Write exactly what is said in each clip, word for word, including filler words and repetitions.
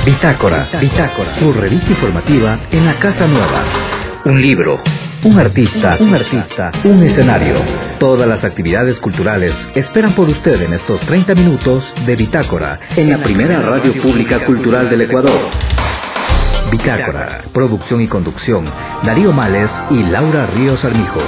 Bitácora, Bitácora, su revista informativa en la Casa Nueva. Un libro, un artista, un artista, un escenario. Todas las actividades culturales esperan por usted en estos treinta minutos de Bitácora, en la primera radio pública cultural del Ecuador. Bitácora, producción y conducción, Darío Males y Laura Ríos Armijos.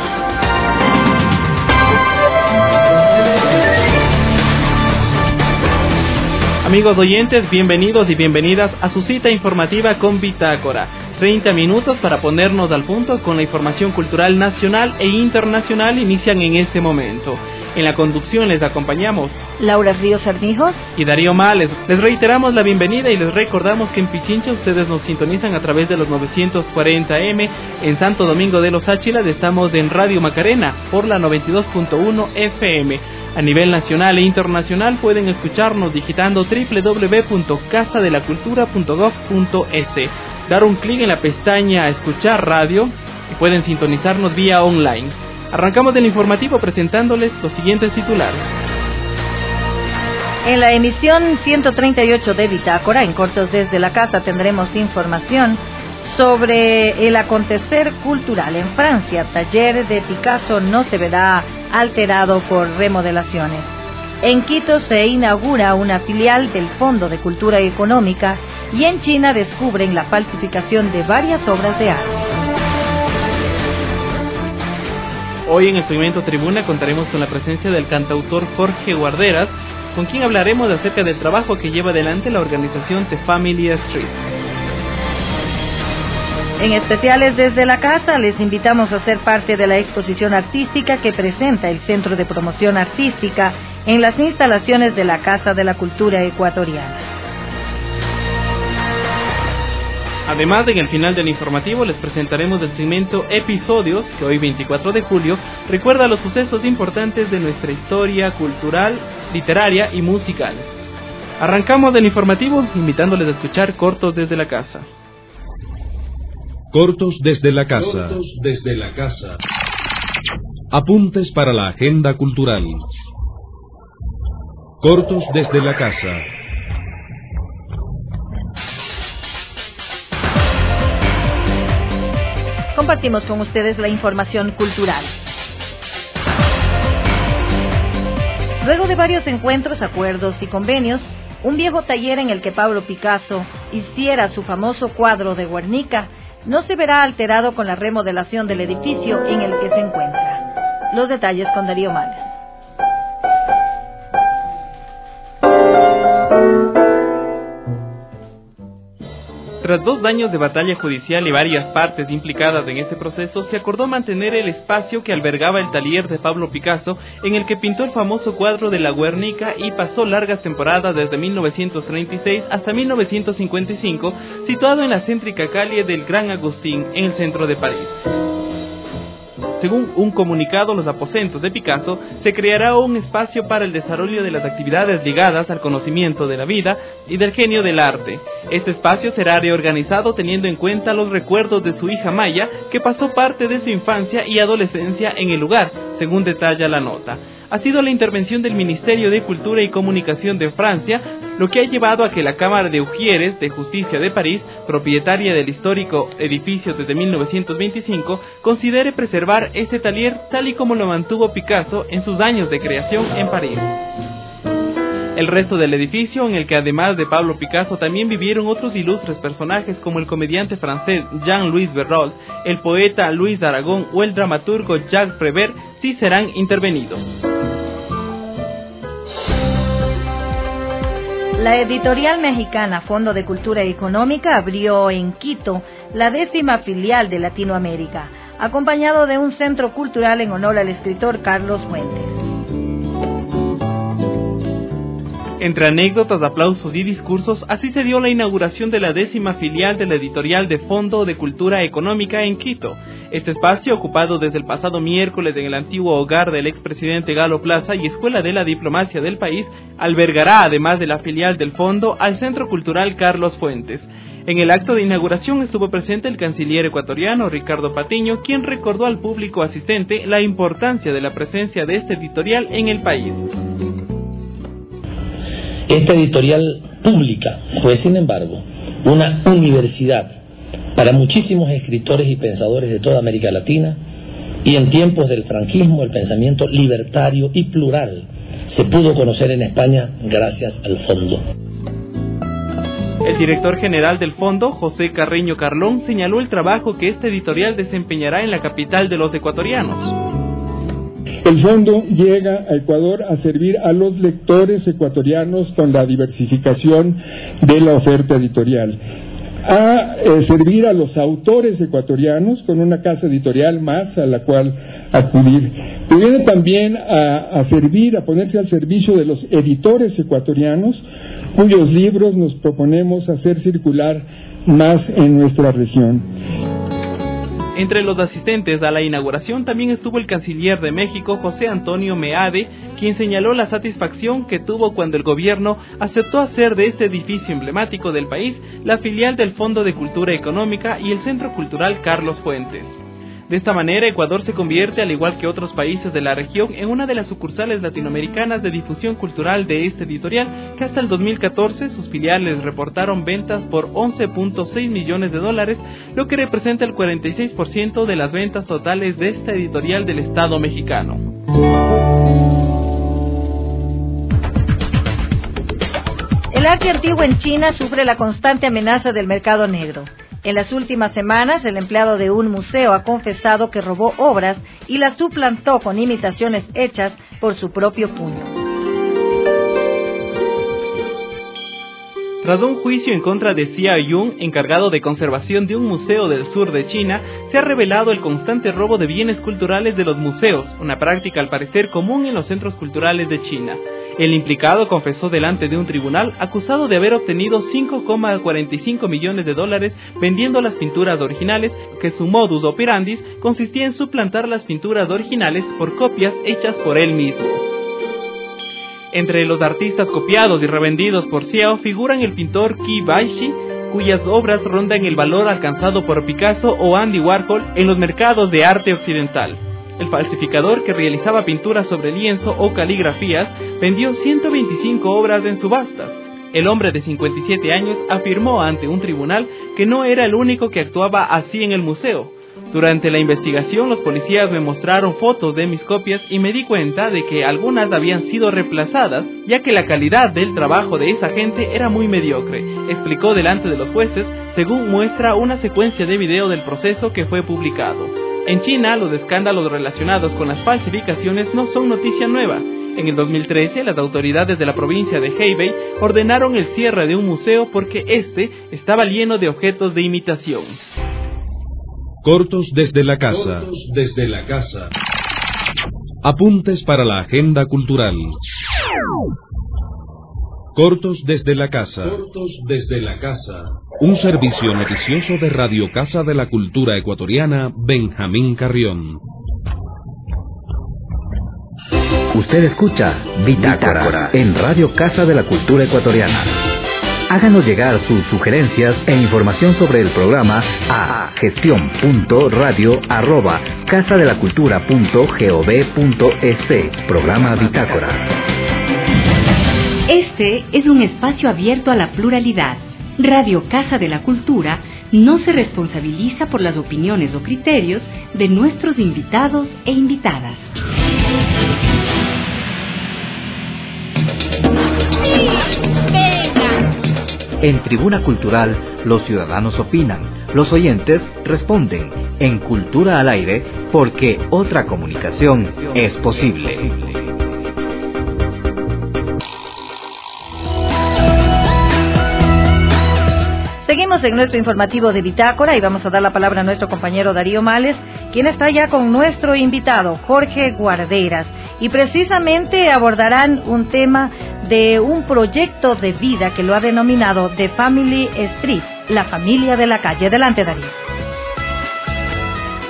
Amigos oyentes, bienvenidos y bienvenidas a su cita informativa con Bitácora. treinta minutos para ponernos al punto con la información cultural nacional e internacional inician en este momento. En la conducción les acompañamos Laura Ríos Armijos y Darío Males. Les reiteramos la bienvenida y les recordamos que en Pichincha ustedes nos sintonizan a través de los novecientos cuarenta eme. En Santo Domingo de los Áchilas estamos en Radio Macarena por la noventa y dos punto uno efe eme. A nivel nacional e internacional pueden escucharnos digitando doble u doble u doble u punto casa de la cultura punto gob punto es, dar un clic en la pestaña Escuchar Radio y pueden sintonizarnos vía online. Arrancamos del informativo presentándoles los siguientes titulares. En la emisión ciento treinta y ocho de Bitácora, en Cortos desde la Casa, tendremos información sobre el acontecer cultural en Francia. Taller de Picasso no se verá alterado por remodelaciones. En Quito se inaugura una filial del Fondo de Cultura Económica y en China descubren la falsificación de varias obras de arte. Hoy en el segmento Tribuna contaremos con la presencia del cantautor Jorge Guarderas, con quien hablaremos acerca del trabajo que lleva adelante la organización The Family Street. En especiales desde la casa les invitamos a ser parte de la exposición artística que presenta el Centro de Promoción Artística en las instalaciones de la Casa de la Cultura Ecuatoriana. Además, en el final del informativo les presentaremos el segmento Episodios, que hoy veinticuatro de julio recuerda los sucesos importantes de nuestra historia cultural, literaria y musical. Arrancamos del informativo invitándoles a escuchar Cortos desde la Casa. Cortos desde la Casa. Cortos desde la Casa. Apuntes para la agenda cultural. Cortos desde la Casa. Compartimos con ustedes la información cultural. Luego de varios encuentros, acuerdos y convenios, un viejo taller en el que Pablo Picasso hiciera su famoso cuadro de Guernica no se verá alterado con la remodelación del edificio en el que se encuentra. Los detalles con Darío Males. Tras dos años de batalla judicial y varias partes implicadas en este proceso, se acordó mantener el espacio que albergaba el taller de Pablo Picasso, en el que pintó el famoso cuadro de la Guernica y pasó largas temporadas desde mil novecientos treinta y seis hasta mil novecientos cincuenta y cinco, situado en la céntrica calle del Gran Agustín, en el centro de París. Según un comunicado, los aposentos de Picasso se creará un espacio para el desarrollo de las actividades ligadas al conocimiento de la vida y del genio del arte. Este espacio será reorganizado teniendo en cuenta los recuerdos de su hija Maya, que pasó parte de su infancia y adolescencia en el lugar, según detalla la nota. Ha sido la intervención del Ministerio de Cultura y Comunicación de Francia lo que ha llevado a que la Cámara de Ujieres de Justicia de París, propietaria del histórico edificio desde mil novecientos veinticinco, considere preservar ese taller tal y como lo mantuvo Picasso en sus años de creación en París. El resto del edificio, en el que además de Pablo Picasso también vivieron otros ilustres personajes como el comediante francés Jean-Louis Barrault, el poeta Luis de Aragón o el dramaturgo Jacques Prévert, sí serán intervenidos. La editorial mexicana Fondo de Cultura Económica abrió en Quito la décima filial de Latinoamérica, acompañado de un centro cultural en honor al escritor Carlos Fuentes. Entre anécdotas, aplausos y discursos, así se dio la inauguración de la décima filial de la editorial de Fondo de Cultura Económica en Quito. Este espacio, ocupado desde el pasado miércoles en el antiguo hogar del expresidente Galo Plaza y Escuela de la Diplomacia del país, albergará, además de la filial del Fondo, al Centro Cultural Carlos Fuentes. En el acto de inauguración estuvo presente el canciller ecuatoriano Ricardo Patiño, quien recordó al público asistente la importancia de la presencia de este editorial en el país. Esta editorial pública, fue sin embargo una universidad para muchísimos escritores y pensadores de toda América Latina, y en tiempos del franquismo el pensamiento libertario y plural se pudo conocer en España gracias al Fondo. El director general del Fondo, José Carreño Carlón, señaló el trabajo que este editorial desempeñará en la capital de los ecuatorianos. El Fondo llega a Ecuador a servir a los lectores ecuatorianos con la diversificación de la oferta editorial, a eh, servir a los autores ecuatorianos con una casa editorial más a la cual acudir, y viene también a, a servir, a ponerse al servicio de los editores ecuatorianos cuyos libros nos proponemos hacer circular más en nuestra región. Entre los asistentes a la inauguración también estuvo el canciller de México, José Antonio Meade, quien señaló la satisfacción que tuvo cuando el gobierno aceptó hacer de este edificio emblemático del país la filial del Fondo de Cultura Económica y el Centro Cultural Carlos Fuentes. De esta manera, Ecuador se convierte, al igual que otros países de la región, en una de las sucursales latinoamericanas de difusión cultural de este editorial, que hasta el dos mil catorce sus filiales reportaron ventas por once punto seis millones de dólares, lo que representa el cuarenta y seis por ciento de las ventas totales de esta editorial del Estado mexicano. El arte antiguo en China sufre la constante amenaza del mercado negro. En las últimas semanas, el empleado de un museo ha confesado que robó obras y las suplantó con imitaciones hechas por su propio puño. Tras un juicio en contra de Xia Yun, encargado de conservación de un museo del sur de China, se ha revelado el constante robo de bienes culturales de los museos, una práctica al parecer común en los centros culturales de China. El implicado confesó delante de un tribunal, acusado de haber obtenido cinco coma cuarenta y cinco millones de dólares vendiendo las pinturas originales, que su modus operandi consistía en suplantar las pinturas originales por copias hechas por él mismo. Entre los artistas copiados y revendidos por Xiao figuran el pintor Qi Baishi, cuyas obras rondan el valor alcanzado por Picasso o Andy Warhol en los mercados de arte occidental. El falsificador, que realizaba pinturas sobre lienzo o caligrafías, vendió ciento veinticinco obras en subastas. El hombre de cincuenta y siete años afirmó ante un tribunal que no era el único que actuaba así en el museo. Durante la investigación, los policías me mostraron fotos de mis copias y me di cuenta de que algunas habían sido reemplazadas, ya que la calidad del trabajo de esa gente era muy mediocre, explicó delante de los jueces, según muestra una secuencia de video del proceso que fue publicado. En China, los escándalos relacionados con las falsificaciones no son noticia nueva. En el dos mil trece, las autoridades de la provincia de Hebei ordenaron el cierre de un museo porque este estaba lleno de objetos de imitación. Cortos desde la casa. Cortos desde la casa. Apuntes para la agenda cultural. Cortos desde la casa. Cortos desde la casa. Un servicio noticioso de Radio Casa de la Cultura Ecuatoriana, Benjamín Carrión. Usted escucha Bitácora en Radio Casa de la Cultura Ecuatoriana. Háganos llegar sus sugerencias e información sobre el programa a gestión punto radio arroba casadelacultura punto gov punto es. Programa Bitácora. Este es un espacio abierto a la pluralidad. Radio Casa de la Cultura no se responsabiliza por las opiniones o criterios de nuestros invitados e invitadas. En Tribuna Cultural, los ciudadanos opinan, los oyentes responden. En Cultura al Aire, porque otra comunicación es posible. Seguimos en nuestro informativo de Bitácora y vamos a dar la palabra a nuestro compañero Darío Males, quien está ya con nuestro invitado, Jorge Guarderas, y precisamente abordarán un tema de un proyecto de vida que lo ha denominado The Family Street, la familia de la calle. Adelante, Darío.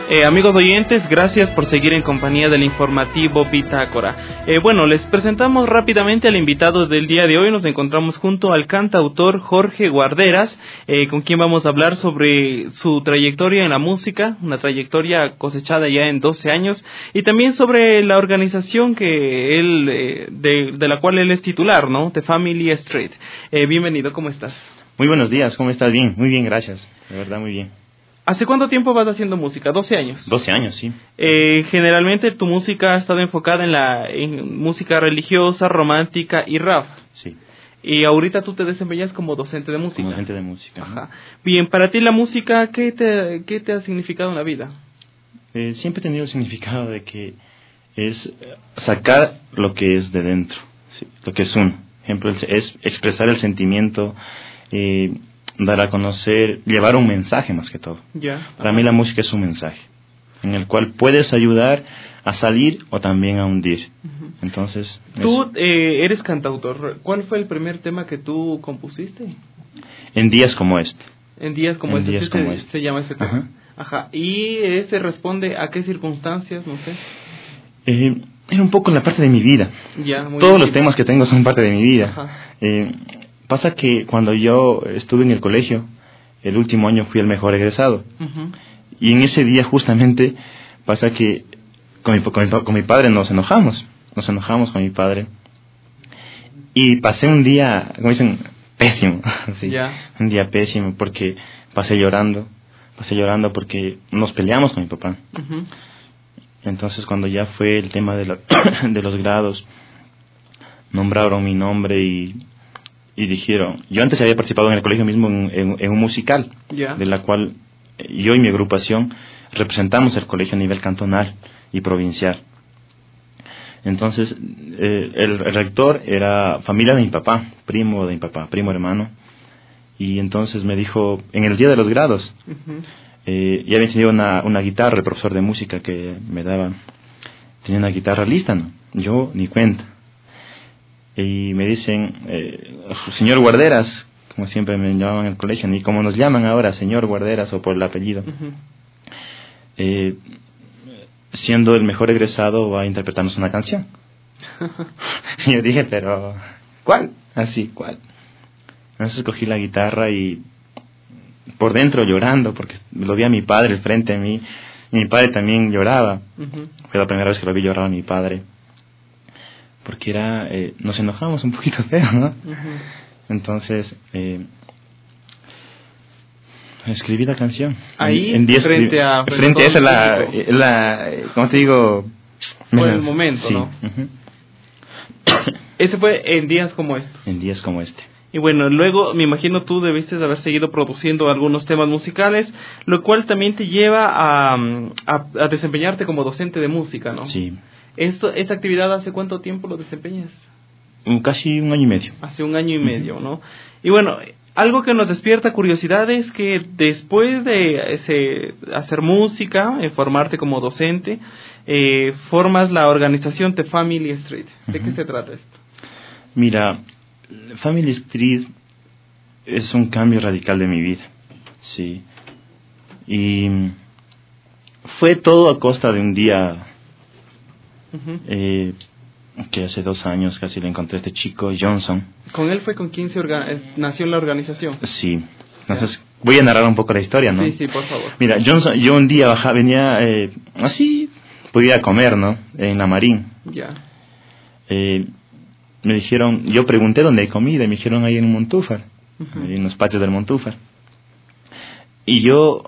Eh, amigos oyentes, gracias por seguir en compañía del informativo Bitácora. Eh, bueno, les presentamos rápidamente al invitado del día de hoy. Nos encontramos junto al cantautor Jorge Guarderas, eh, con quien vamos a hablar sobre su trayectoria en la música, una trayectoria cosechada ya en doce años, y también sobre la organización que él, eh, de, de la cual él es titular, ¿no? The Family Street. Eh, bienvenido, ¿cómo estás? Muy buenos días, ¿cómo estás? Bien, muy bien, gracias. De verdad, muy bien. ¿Hace cuánto tiempo vas haciendo música? ¿doce años? doce años, sí. Eh, generalmente tu música ha estado enfocada en la en música religiosa, romántica y rap. Sí. Y ahorita tú te desempeñas como docente de música. Como docente de música. Ajá. ¿No? Bien, para ti la música, ¿qué te, qué te ha significado en la vida? Eh, siempre he tenido el significado de que es sacar lo que es de dentro, ¿sí? Lo que es uno. Por ejemplo, es expresar el sentimiento, eh, dar a conocer, llevar un mensaje más que todo. Ya. Para mí la música es un mensaje en el cual puedes ayudar a salir o también a hundir. Uh-huh. Entonces, tú eh, eres cantautor. ¿Cuál fue el primer tema que tú compusiste? En días como este. En días como en este. Días ¿sí como se, este. se llama ese tema. Ajá. Ajá. ¿Y ese responde a qué circunstancias? No sé. Eh, era un poco en la parte de mi vida. Ya, muy Todos bien. los temas que tengo son parte de mi vida. Ajá. Eh, Pasa que cuando yo estuve en el colegio, el último año fui el mejor egresado. Uh-huh. Y en ese día justamente pasa que con mi, con, mi, con mi padre nos enojamos. Nos enojamos con mi padre. Y pasé un día, como dicen, pésimo. Sí, yeah. Un día pésimo porque pasé llorando. Pasé llorando porque nos peleamos con mi papá. Uh-huh. Entonces cuando ya fue el tema de, la, de los grados, nombraron mi nombre y... Y dijeron, yo antes había participado en el colegio mismo en, en, en un musical, yeah. de la cual yo y mi agrupación representamos el colegio a nivel cantonal y provincial. Entonces, eh, el, el rector era familia de mi papá, primo de mi papá, primo hermano. Y entonces me dijo, en el día de los grados, uh-huh. eh, ya había tenido una, una guitarra, el profesor de música que me daba, tenía una guitarra lista, ¿no? Yo ni cuenta. Y me dicen, eh, señor Guarderas, como siempre me llamaban en el colegio, ni como nos llaman ahora, señor Guarderas o por el apellido. Uh-huh. eh, siendo el mejor egresado, va a interpretarnos una canción. Y yo dije, pero, ¿cuál? Así, ¿cuál? Entonces cogí la guitarra y por dentro llorando, porque lo vi a mi padre frente a mí, y mi padre también lloraba. Uh-huh. Fue la primera vez que lo vi llorar a mi padre. Porque era, eh, nos enojamos un poquito feo, ¿no? Uh-huh. Entonces, eh, escribí la canción. Ahí, en diez, frente a... Frente, frente a esa, la, la, ¿cómo te digo? Fue el momento, sí. ¿no? Uh-huh. Ese fue en días como estos. En días como este. Y bueno, luego me imagino tú debiste de haber seguido produciendo algunos temas musicales, lo cual también te lleva a, a, a desempeñarte como docente de música, ¿no? Sí. Esto, ¿Esta actividad hace cuánto tiempo lo desempeñas? Casi un año y medio. Hace un año y medio, ¿no? Y bueno, algo que nos despierta curiosidad es que después de ese, hacer música, eh, formarte como docente, eh, formas la organización The Family Street. ¿De uh-huh. qué se trata esto? Mira, Family Street es un cambio radical de mi vida, sí. Y fue todo a costa de un día... Uh-huh. Eh, que hace dos años casi le encontré a este chico, Johnson. ¿Con él fue con quien se orga- nació la organización? Sí. Entonces, yeah. voy a narrar un poco la historia, ¿no? Sí, sí, por favor. Mira, Johnson, yo un día bajaba, venía eh, así, podía comer, ¿no? En la Marín. Ya. Yeah. Eh, me dijeron, yo pregunté dónde hay comida, y me dijeron ahí en un Montúfar, uh-huh. ahí en los patios del Montúfar. Y yo...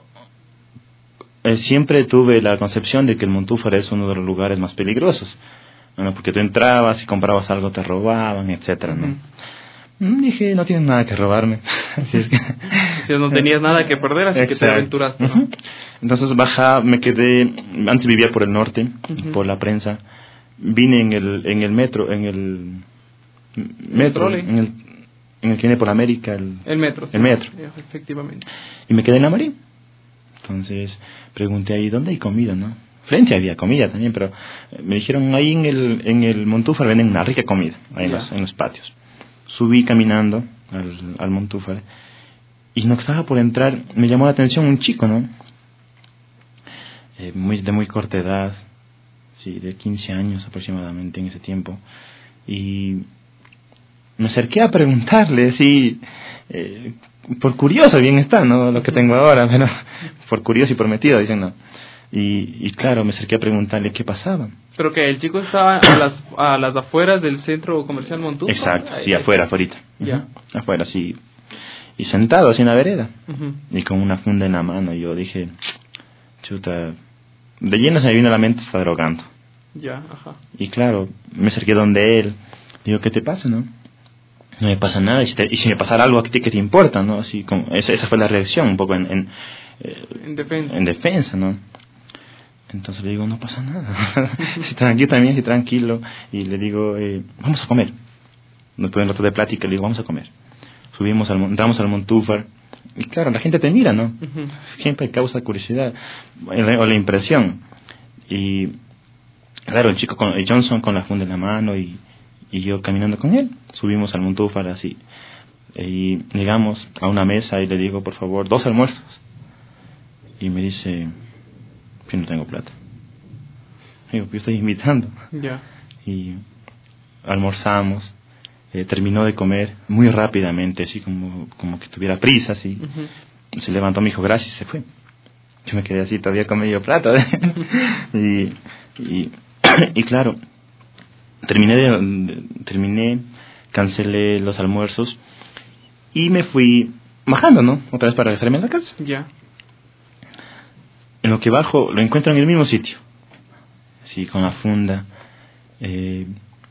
Eh, siempre tuve la concepción de que el Montúfar es uno de los lugares más peligrosos, ¿no? Porque tú entrabas y comprabas algo, te robaban, etcétera, ¿no? Uh-huh. Dije, no tienes nada que robarme. Así es que... Si no tenías nada que perder, así Exacto. que te aventuraste, ¿no? Uh-huh. Entonces baja, me quedé, antes vivía por el norte, uh-huh. por la prensa, vine en el en el metro, en el metro, ¿El en el, en el que viene por América, el, el metro, sí, el metro. Efectivamente. Y me quedé en la Marín. Entonces pregunté ahí, ¿dónde hay comida, no? Frente había comida también, pero me dijeron, ahí en el en el Montúfar venden una rica comida, ahí en los, en los patios. Subí caminando al, al Montúfar y no estaba por entrar, me llamó la atención un chico, ¿no? eh, muy, de muy corta edad, sí, de quince años aproximadamente en ese tiempo, y me acerqué a preguntarle, sí, eh, por curioso, bien está, ¿no? Lo que tengo ahora, pero por curioso y por metido, dicen, no. Y, y claro, me acerqué a preguntarle qué pasaba. Pero que el chico estaba a las a las afueras del centro comercial Montúfar. Exacto, sí, afuera, afuera. Ya. Uh-huh. Afuera, sí. Y sentado así en la vereda. Uh-huh. Y con una funda en la mano. Y yo dije, chuta, de lleno se me vino a la mente, está drogando. Ya, ajá. Y claro, me acerqué donde él. Digo, ¿qué te pasa, no? No me pasa nada. Y si, te, y si me pasara algo, ¿a ti qué te importa, no? Así como, esa, esa fue la reacción, un poco en... En, eh, en defensa. En defensa, ¿no? Entonces le digo, no pasa nada. Si tranquilo también, si tranquilo. Y le digo, eh, vamos a comer. Nos ponen rato de plática, le digo, vamos a comer. Subimos, al, entramos al Montúfar. Y claro, la gente te mira, ¿no? Uh-huh. Siempre causa curiosidad o la impresión. Y claro, el chico, con, el Johnson con la funda en la mano y, y yo caminando con él. Subimos al Montúfar así. Y llegamos a una mesa y le digo, por favor, dos almuerzos. Y me dice... yo no tengo plata. Digo, yo estoy invitando. Yeah. Y almorzamos. Eh, terminó de comer muy rápidamente, así como, como que tuviera prisa, así. Uh-huh. Se levantó, me dijo gracias y se fue. Yo me quedé así todavía con medio plata. y, y, y claro, terminé, de, terminé, cancelé los almuerzos y me fui bajando, ¿no? Otra vez para regresarme a la casa. Ya. Yeah. En lo que bajo, lo encuentro en el mismo sitio. Sí, con la funda. Eh,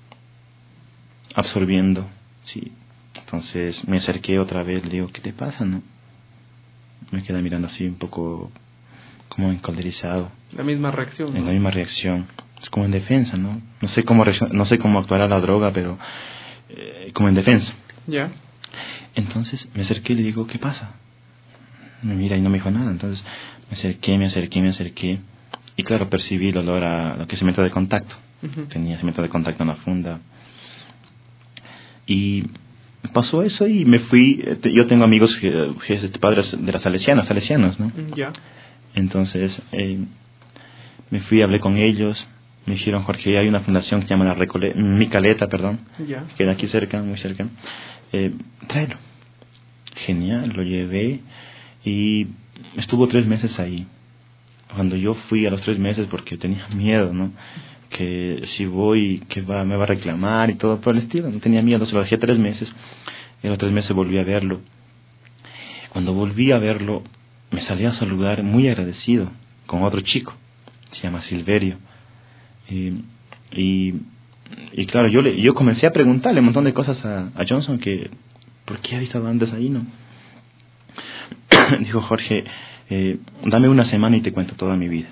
absorbiendo. Sí. Entonces me acerqué otra vez. Le digo, ¿qué te pasa, no? Me queda mirando así un poco como encolderizado. La misma reacción. En ¿no? la misma reacción. Es como en defensa, ¿no? No sé cómo, no sé cómo actuará la droga, pero eh, como en defensa. Ya. Yeah. Entonces me acerqué y le digo, ¿qué pasa? Me mira y no me dijo nada. Entonces me acerqué, me acerqué, me acerqué. Y claro, percibí el olor a lo que es cemento de contacto. Uh-huh. Tenía cemento de contacto en la funda. Y pasó eso y me fui. Yo tengo amigos que, que padres de las salesianas, salesianos, ¿no? Ya. Yeah. Entonces eh, me fui, hablé con ellos. Me dijeron, Jorge, hay una fundación que se llama la Recole- Mi Caleta, perdón. Ya. Yeah. Que queda aquí cerca, muy cerca. Eh, tráelo. Genial, lo llevé. Y estuvo tres meses ahí. Cuando yo fui a los tres meses, porque tenía miedo, ¿no? Que si voy, que va, me va a reclamar y todo por el estilo. No tenía miedo, se lo dejé tres meses. Y a los tres meses volví a verlo. Cuando volví a verlo, me salí a saludar muy agradecido con otro chico. Se llama Silverio. Y, y, y claro, yo, le, yo comencé a preguntarle un montón de cosas a, a Johnson, que ¿por qué había estado antes ahí, no? Dijo, Jorge, eh, dame una semana y te cuento toda mi vida.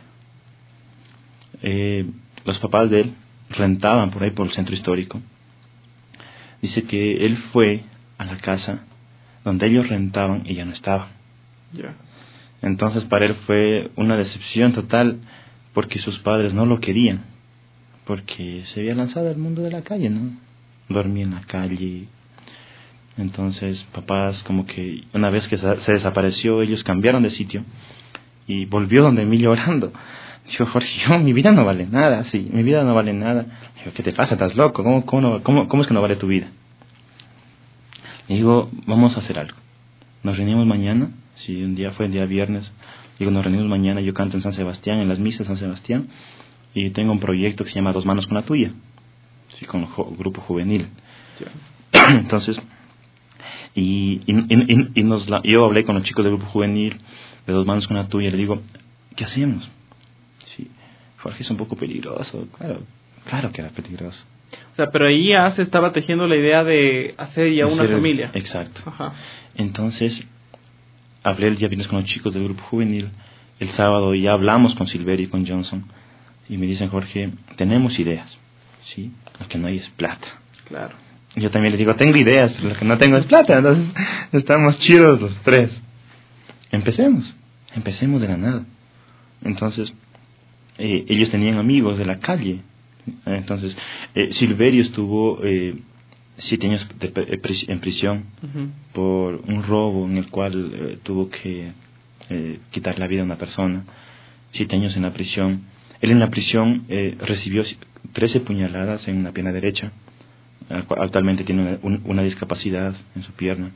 Eh, los papás de él rentaban por ahí por el centro histórico. Dice que él fue a la casa donde ellos rentaban y ya no estaban. Yeah. Entonces para él fue una decepción total, porque sus padres no lo querían, porque se había lanzado al mundo de la calle, ¿no? Dormía en la calle. Entonces, papás, como que una vez que se desapareció, ellos cambiaron de sitio y volvió donde mí llorando. Dijo, Jorge, yo, mi vida no vale nada, sí, mi vida no vale nada. Digo, ¿qué te pasa? ¿Estás loco? ¿Cómo, cómo, no, cómo, cómo es que no vale tu vida? Le digo, vamos a hacer algo. Nos reunimos mañana, si un día fue el día viernes, digo, nos reunimos mañana, yo canto en San Sebastián, en las misas de San Sebastián, y tengo un proyecto que se llama Dos Manos con la Tuya, sí, con el jo- grupo juvenil. Yeah. Entonces... Y, y, y, y nos la, yo hablé con los chicos del grupo juvenil, de Dos Manos con la Tuya, y le digo, ¿qué hacemos? Sí, Jorge, es un poco peligroso. Claro, claro que era peligroso. O sea, pero ahí ya se estaba tejiendo la idea de hacer ya una hacer, familia. Exacto. Ajá. Entonces, hablé el día viernes con los chicos del grupo juvenil, el sábado ya hablamos con Silverio y con Johnson, y me dicen, Jorge, tenemos ideas, ¿sí? Lo que no hay es plata. Claro. Yo también les digo, tengo ideas, lo que no tengo es plata, entonces estamos chidos los tres. Empecemos, empecemos de la nada. Entonces, eh, ellos tenían amigos de la calle. Entonces, eh, Silverio estuvo eh, siete años de, de, en prisión uh-huh. por un robo en el cual eh, tuvo que eh, quitar la vida a una persona. siete años en la prisión. Él en la prisión eh, recibió trece puñaladas en una pierna derecha. Actualmente tiene una, un, una discapacidad en su pierna.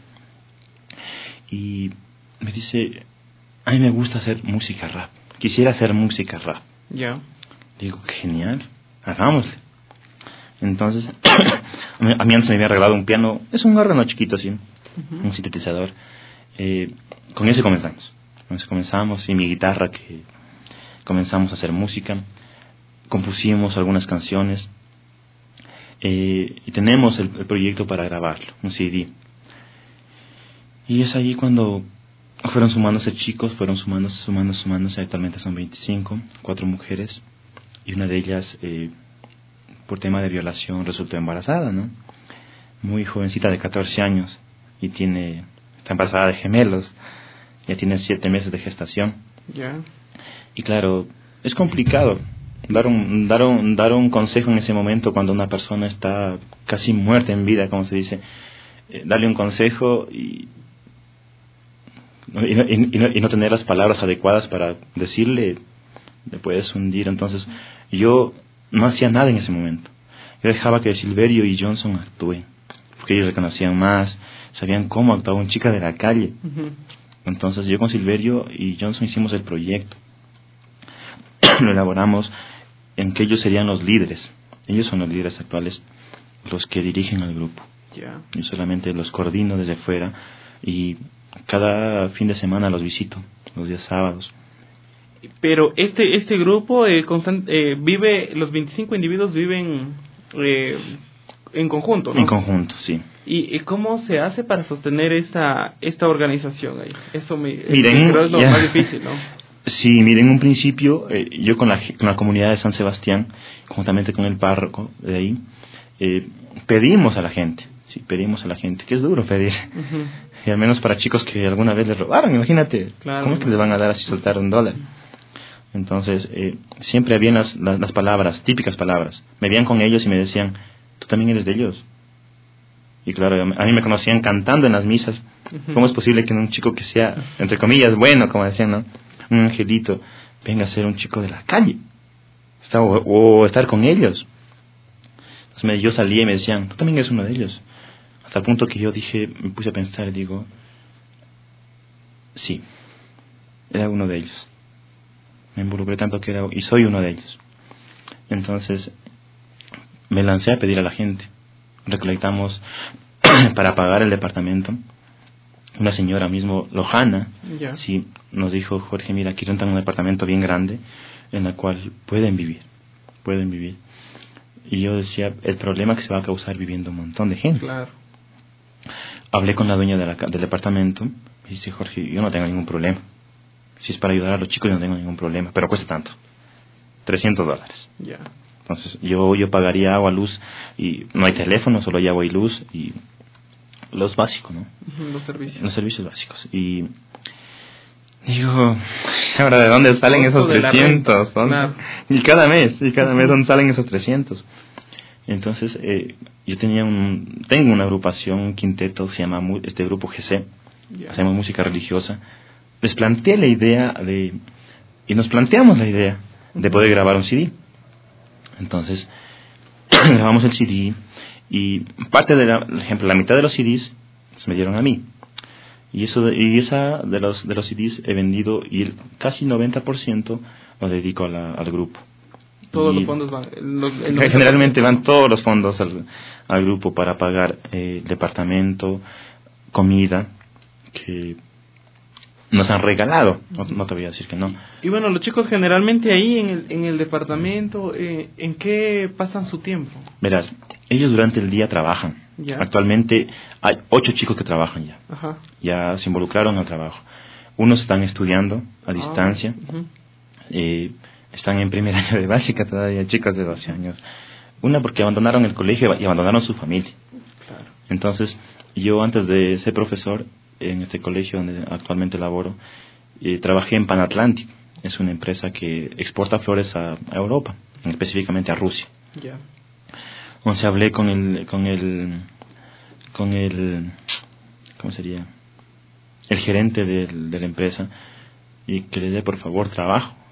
Y me dice, a mí me gusta hacer música rap. Quisiera hacer música rap. Ya. Yeah. Digo, genial, hagámosle. Entonces, a mí antes me había regalado un piano, es un órgano chiquito así, uh-huh. un sintetizador. Eh, con ese comenzamos. Con ese comenzamos y mi guitarra, que comenzamos a hacer música. Compusimos algunas canciones. Eh, y tenemos el, el proyecto para grabarlo, un C D. Y es ahí cuando fueron sumándose chicos, fueron sumándose, sumándose, sumándose. Actualmente son veinticinco, cuatro mujeres. Y una de ellas, eh, por tema de violación, resultó embarazada, ¿no? Muy jovencita, de catorce años. Y tiene, está embarazada de gemelos. Ya tiene siete meses de gestación. Ya. Yeah. Y claro, es complicado dar un, dar, un, dar un consejo en ese momento cuando una persona está casi muerta en vida, como se dice. Eh, darle un consejo y, y, y, y, no, y no tener las palabras adecuadas para decirle, le puedes hundir. Entonces yo no hacía nada en ese momento. Yo dejaba que Silverio y Johnson actúen, porque ellos reconocían más, sabían cómo actuaba un chica de la calle. Uh-huh. Entonces yo con Silverio y Johnson hicimos el proyecto. Lo elaboramos en que ellos serían los líderes. Ellos son los líderes actuales, los que dirigen al grupo. Yeah. Yo solamente los coordino desde fuera y cada fin de semana los visito, los días sábados. Pero este este grupo eh, constant, eh, vive, los veinticinco individuos viven eh, en conjunto, ¿no? En conjunto, sí. ¿Y, y cómo se hace para sostener esta esta organización ahí? Eso me, miren, creo es lo ya. más difícil, ¿no? Sí, miren, en un principio eh, yo con la, con la comunidad de San Sebastián, conjuntamente con el párroco de ahí, eh, pedimos a la gente, sí, pedimos a la gente, que es duro pedir, uh-huh. y al menos para chicos que alguna vez les robaron, imagínate, claro, ¿cómo es que les van a dar así soltar un dólar? Entonces, eh, siempre habían las, las, las palabras, típicas palabras, me veían con ellos y me decían, ¿tú también eres de ellos? Y claro, a mí me conocían cantando en las misas, uh-huh. ¿cómo es posible que un chico que sea, entre comillas, bueno, como decían, ¿no?, un angelito, venga a ser un chico de la calle, Está, o, o estar con ellos? Entonces me, yo salía y me decían, tú también eres uno de ellos. Hasta el punto que yo dije, me puse a pensar y digo, sí, era uno de ellos. Me involucré tanto que era, y soy uno de ellos. Entonces me lancé a pedir a la gente. Recolectamos para pagar el departamento. Una señora mismo, Lojana, yeah. sí, nos dijo, Jorge, mira, aquí rentan un departamento bien grande en el cual pueden vivir, pueden vivir. Y yo decía, el problema que se va a causar viviendo un montón de gente. Claro. Hablé con la dueña de la, del departamento, me dice, Jorge, yo no tengo ningún problema. Si es para ayudar a los chicos, yo no tengo ningún problema, pero cuesta tanto, trescientos dólares. Ya. Yeah. Entonces, yo, yo pagaría agua, luz, y no hay teléfono, solo hay agua y luz, y los básicos, ¿no? Uh-huh, los servicios. Los servicios básicos. Y digo, ahora, ¿de dónde salen esos trescientos? Claro. Y cada mes, y cada mes, ¿dónde salen esos trescientos? Entonces, eh, yo tenía un, tengo una agrupación, un quinteto, se llama este grupo G C, yeah. se llama Música Religiosa. Les planteé la idea de, y nos planteamos la idea de poder grabar un C D. Entonces, grabamos el C D, y parte de la, por ejemplo, la mitad de los C Ds se me dieron a mí. Y eso de, y esa de los de los C Ds he vendido, y el casi noventa por ciento lo dedico a la, al grupo. Todos y los fondos van. Los, generalmente van todos los fondos al, al grupo para pagar eh, departamento, comida, que nos han regalado, no, no te voy a decir que no. Y bueno, los chicos generalmente ahí en el, en el departamento, eh, ¿en qué pasan su tiempo? Verás, ellos durante el día trabajan. ¿Ya? Actualmente hay ocho chicos que trabajan ya. Ajá. Ya se involucraron al trabajo. Unos están estudiando a distancia. Ah, uh-huh. eh, están en primer año de básica todavía, chicos de doce años. Una porque abandonaron el colegio y abandonaron su familia. Claro. Entonces, yo antes de ser profesor en este colegio donde actualmente laboro, eh, trabajé en Panatlantic. Es una empresa que exporta flores a, a Europa, específicamente a Rusia. Ya. Yeah. Entonces hablé con el, con el, con el, ¿cómo sería? El gerente de, de la empresa, y que le dé por favor trabajo.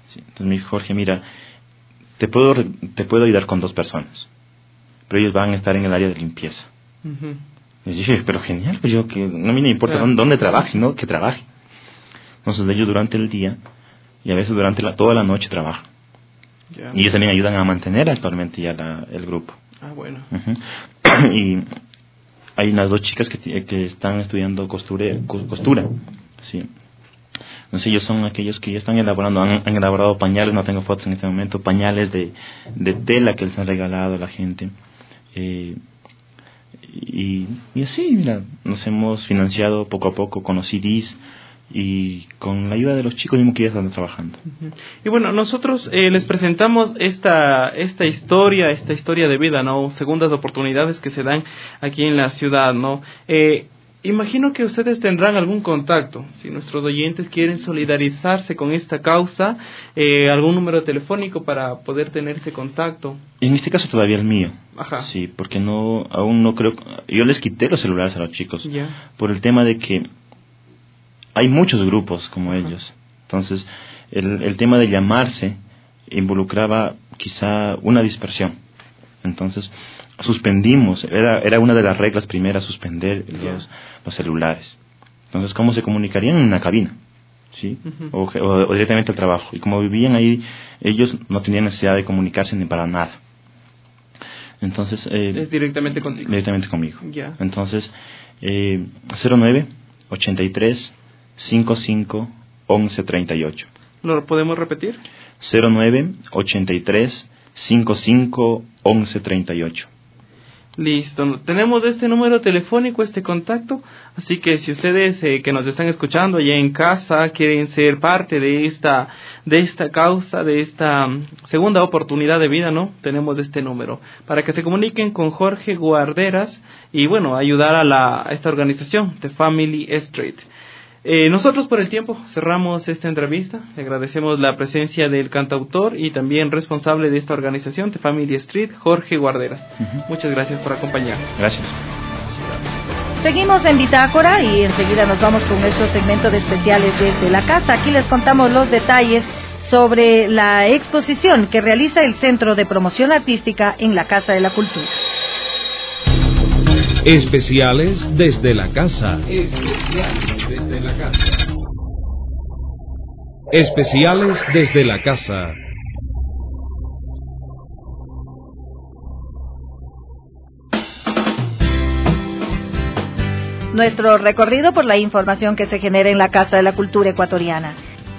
Sí, entonces me dijo, Jorge, mira, te puedo, te puedo ayudar con dos personas, pero ellos van a estar en el área de limpieza. Uh-huh. Y dije, pero genial, pues yo, que no me importa claro. dónde, dónde trabaje, sino que trabaje. Entonces ellos durante el día y a veces durante la, toda la noche trabajan. Yeah. Y ellos también ayudan a mantener actualmente ya la, el grupo. Ah, bueno. Uh-huh. Y hay unas dos chicas que, que están estudiando costura, costura. Sí. Entonces ellos son aquellos que ya están elaborando, han, han elaborado pañales, no tengo fotos en este momento, pañales de, de tela que les han regalado a la gente. Eh, y, y así, mira, nos hemos financiado poco a poco con los C Ds y con la ayuda de los chicos mismos que ya están trabajando. Uh-huh. Y bueno, nosotros eh, les presentamos esta esta historia, esta historia de vida, ¿no? Segundas oportunidades que se dan aquí en la ciudad, ¿no? Eh, imagino que ustedes tendrán algún contacto, si nuestros oyentes quieren solidarizarse con esta causa, eh, algún número telefónico para poder tener ese contacto. En este caso todavía el mío. Ajá. Sí, porque no, aún no creo, yo les quité los celulares a los chicos, yeah. por el tema de que hay muchos grupos como ellos. Entonces, el, el tema de llamarse involucraba quizá una dispersión. Entonces, suspendimos, era, era una de las reglas primeras, suspender yeah. los, los celulares. Entonces, ¿cómo se comunicarían? En una cabina, ¿sí? Uh-huh. o, o, o directamente al trabajo. Y como vivían ahí, ellos no tenían necesidad de comunicarse ni para nada. Entonces, eh, es directamente contigo. Directamente conmigo. Yeah. Entonces, eh, cero nueve ochenta y tres cincuenta y cinco once treinta y ocho. ¿Lo podemos repetir? cero nueve ochenta y tres cincuenta y cinco once treinta y ocho. Listo, tenemos este número telefónico, este contacto, así que si ustedes eh, que nos están escuchando allá en casa quieren ser parte de esta de esta causa, de esta um, segunda oportunidad de vida, ¿no? Tenemos este número para que se comuniquen con Jorge Guarderas y bueno, ayudar a, la, a esta organización, The Family Street. Eh, nosotros por el tiempo cerramos esta entrevista. Le agradecemos la presencia del cantautor y también responsable de esta organización, The Family Street, Jorge Guarderas. Uh-huh. Muchas gracias por acompañarnos. Gracias. Seguimos en Bitácora y enseguida nos vamos con nuestro segmento de especiales desde la casa. Aquí les contamos los detalles sobre la exposición que realiza el Centro de Promoción Artística en la Casa de la Cultura. Especiales desde la casa. Especiales desde la casa. Especiales desde la casa. Nuestro recorrido por la información que se genera en la Casa de la Cultura ecuatoriana.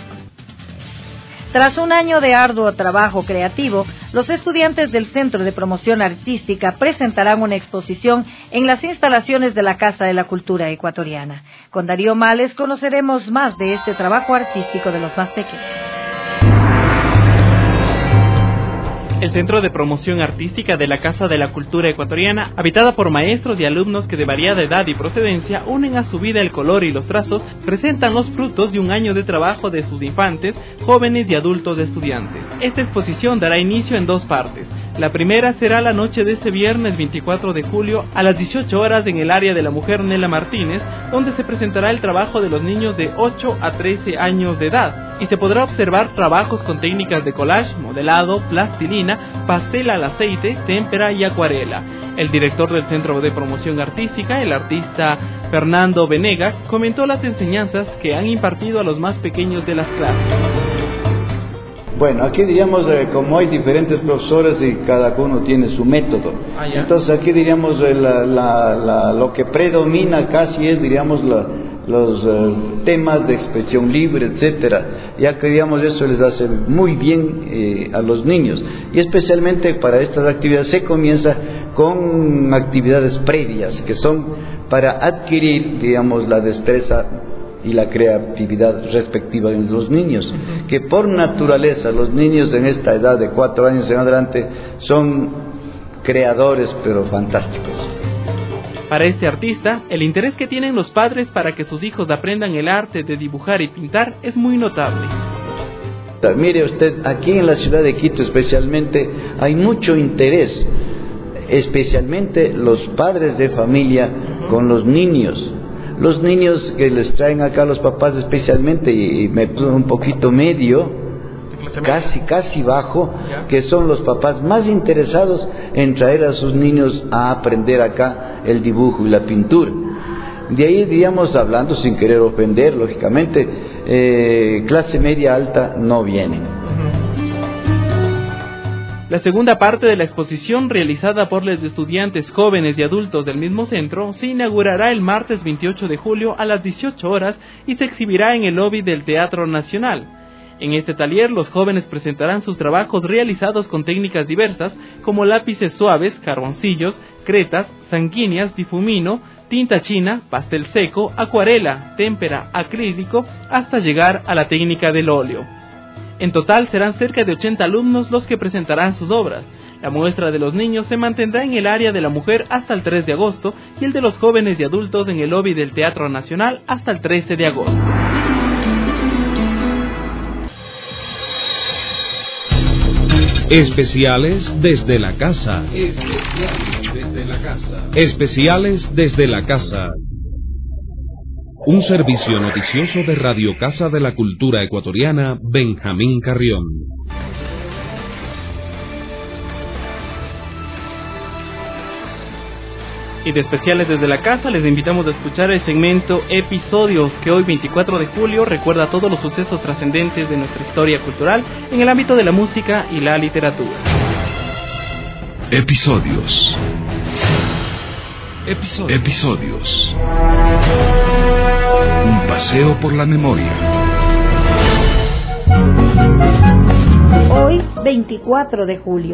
Tras un año de arduo trabajo creativo, los estudiantes del Centro de Promoción Artística presentarán una exposición en las instalaciones de la Casa de la Cultura ecuatoriana. Con Darío Males conoceremos más de este trabajo artístico de los más pequeños. El Centro de Promoción Artística de la Casa de la Cultura ecuatoriana, habitada por maestros y alumnos que de variada edad y procedencia unen a su vida el color y los trazos, presentan los frutos de un año de trabajo de sus infantes, jóvenes y adultos estudiantes. Esta exposición dará inicio en dos partes. La primera será la noche de este viernes veinticuatro de julio a las dieciocho horas en el área de la mujer Nela Martínez, donde se presentará el trabajo de los niños de ocho a trece años de edad y se podrá observar trabajos con técnicas de collage, modelado, plastilina, pastel al aceite, témpera y acuarela. El director del Centro de Promoción Artística, el artista Fernando Venegas, comentó las enseñanzas que han impartido a los más pequeños de las clases. Bueno, aquí diríamos, eh, como hay diferentes profesores y cada uno tiene su método, ah, entonces aquí diríamos eh, la, la, la, lo que predomina casi es, diríamos, la, los eh, temas de expresión libre, etcétera, ya que digamos eso les hace muy bien eh, a los niños, y especialmente para estas actividades se comienza con actividades previas que son para adquirir, digamos, la destreza y la creatividad respectiva de los niños, que por naturaleza los niños en esta edad de cuatro años en adelante son creadores pero fantásticos. Para este artista, el interés que tienen los padres para que sus hijos aprendan el arte de dibujar y pintar es muy notable. Mire usted, aquí en la ciudad de Quito especialmente hay mucho interés, especialmente los padres de familia con los niños. Los niños que les traen acá los papás especialmente, y, y me puse un poquito medio, casi, casi bajo, que son los papás más interesados en traer a sus niños a aprender acá el dibujo y la pintura. De ahí, digamos, hablando sin querer ofender, lógicamente, eh, clase media alta no vienen. La segunda parte de la exposición, realizada por los estudiantes jóvenes y adultos del mismo centro, se inaugurará el martes veintiocho de julio a las dieciocho horas y se exhibirá en el lobby del Teatro Nacional. En este taller, los jóvenes presentarán sus trabajos realizados con técnicas diversas como lápices suaves, carboncillos, cretas, sanguíneas, difumino, tinta china, pastel seco, acuarela, témpera, acrílico, hasta llegar a la técnica del óleo. En total serán cerca de ochenta alumnos los que presentarán sus obras. La muestra de los niños se mantendrá en el área de la mujer hasta el tres de agosto y el de los jóvenes y adultos en el lobby del Teatro Nacional hasta el trece de agosto. Especiales desde la casa. Especiales desde la casa. Especiales desde la casa. Un servicio noticioso de Radio Casa de la Cultura Ecuatoriana, Benjamín Carrión. Y de especiales desde la casa les invitamos a escuchar el segmento Episodios, que hoy veinticuatro de julio recuerda todos los sucesos trascendentes de nuestra historia cultural en el ámbito de la música y la literatura. Episodios. Episodios. Episodios. Un paseo por la memoria. Hoy, veinticuatro de julio.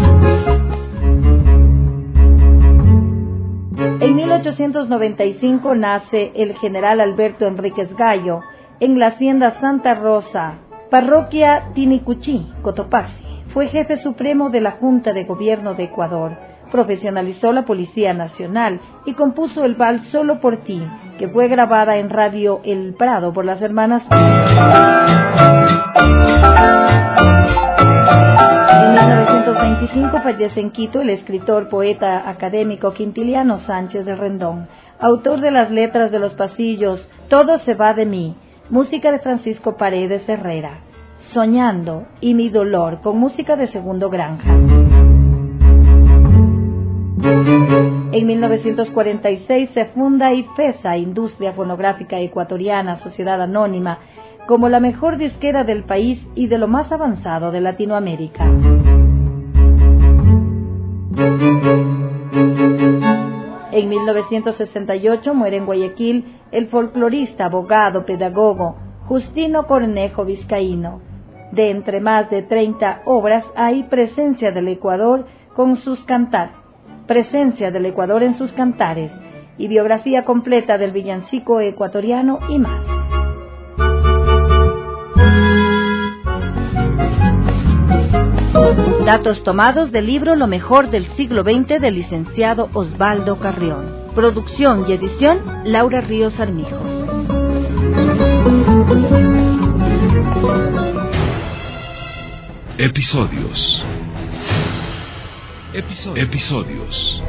En mil ochocientos noventa y cinco nace el general Alberto Enríquez Gallo en la hacienda Santa Rosa, parroquia Tinicuchí, Cotopaxi. Fue jefe supremo de la Junta de Gobierno de Ecuador. Profesionalizó la Policía Nacional y compuso el vals Solo por ti, que fue grabada en Radio El Prado por las hermanas. En mil novecientos veinticinco fallece en Quito el escritor, poeta, académico Quintiliano Sánchez de Rendón, autor de las letras de los pasillos Todo se va de mí, música de Francisco Paredes Herrera, Soñando y Mi dolor, con música de Segundo Granja. En mil novecientos cuarenta y seis se funda IFESA, Industria Fonográfica Ecuatoriana, Sociedad Anónima, como la mejor disquera del país y de lo más avanzado de Latinoamérica. En mil novecientos sesenta y ocho muere en Guayaquil el folclorista, abogado, pedagogo Justino Cornejo Vizcaíno. De entre más de treinta obras hay Presencia del Ecuador con sus cantares. Presencia del Ecuador en sus cantares y biografía completa del villancico ecuatoriano y más. Datos tomados del libro Lo mejor del siglo veinte del licenciado Osvaldo Carrión. Producción y edición Laura Ríos Armijo. Episodios. Episodios. Episodios.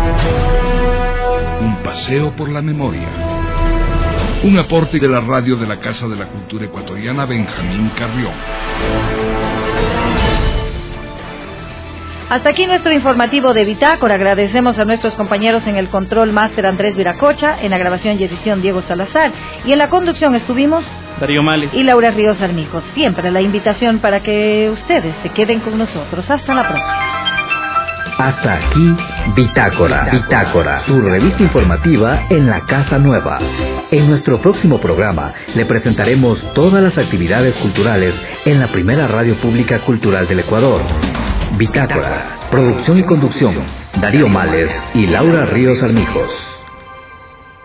Un paseo por la memoria. Un aporte de la radio de la Casa de la Cultura Ecuatoriana, Benjamín Carrión. Hasta aquí nuestro informativo de Bitácora. Agradecemos a nuestros compañeros en el control máster Andrés Viracocha, en la grabación y edición Diego Salazar, y en la conducción estuvimos Darío Males y Laura Ríos Armijo. Siempre la invitación para que ustedes se queden con nosotros. Hasta la próxima. Hasta aquí Bitácora, Bitácora, su revista informativa en la Casa Nueva. En nuestro próximo programa le presentaremos todas las actividades culturales en la primera radio pública cultural del Ecuador. Bitácora, producción y conducción, Darío Males y Laura Ríos Armijos.